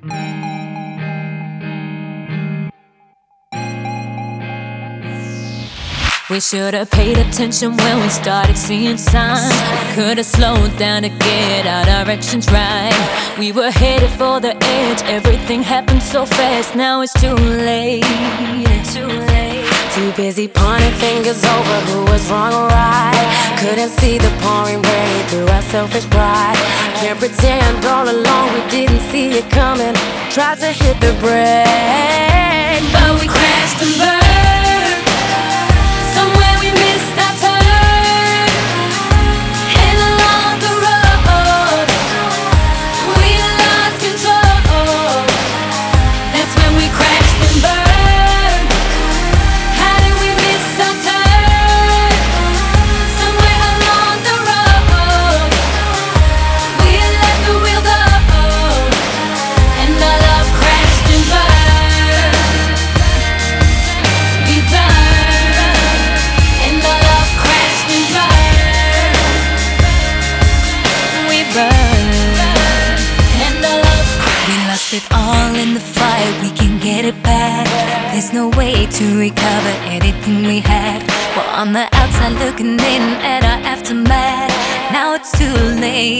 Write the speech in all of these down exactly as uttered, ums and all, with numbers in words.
We should have paid attention when we started seeing signs. Could have slowed down to get our directions right. We were headed for the edge, everything happened so fast. Now it's too late, too late. Too busy pointing fingers over who was wrong or right. Couldn't see the pouring rain through our selfish pride. Can't pretend all along we didn't see it coming. Tried to hit the brakes, but we crashed and burned. It all in the fight, we can get it back. There's no way to recover anything we had. We're on the outside looking in at our aftermath. Now it's too late.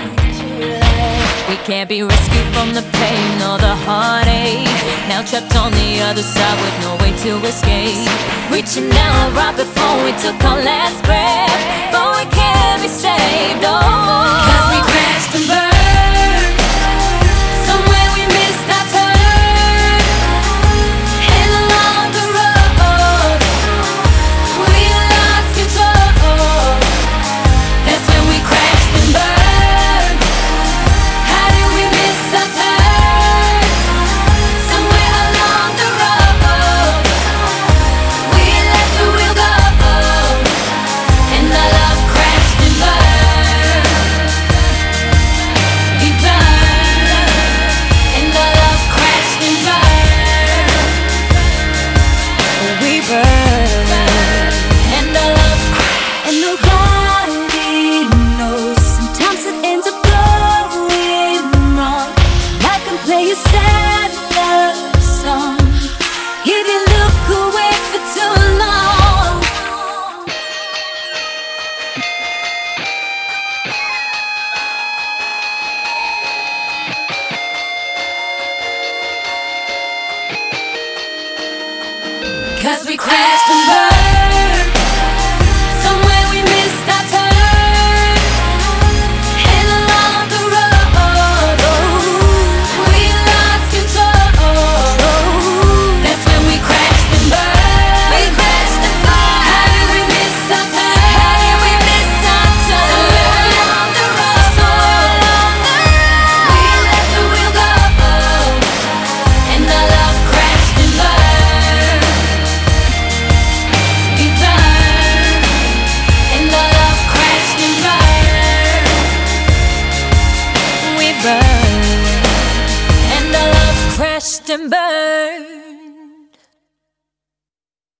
We can't be rescued from the pain or the heartache. Now trapped on the other side with no way to escape. Reaching out right before we took our last breath, but we can't be saved, oh, 'cause we crashed and burned. Play a sad love song if you look away for too long. 'Cause we crashed and burned. Somewhere we missed our turn. And our love crashed and burned.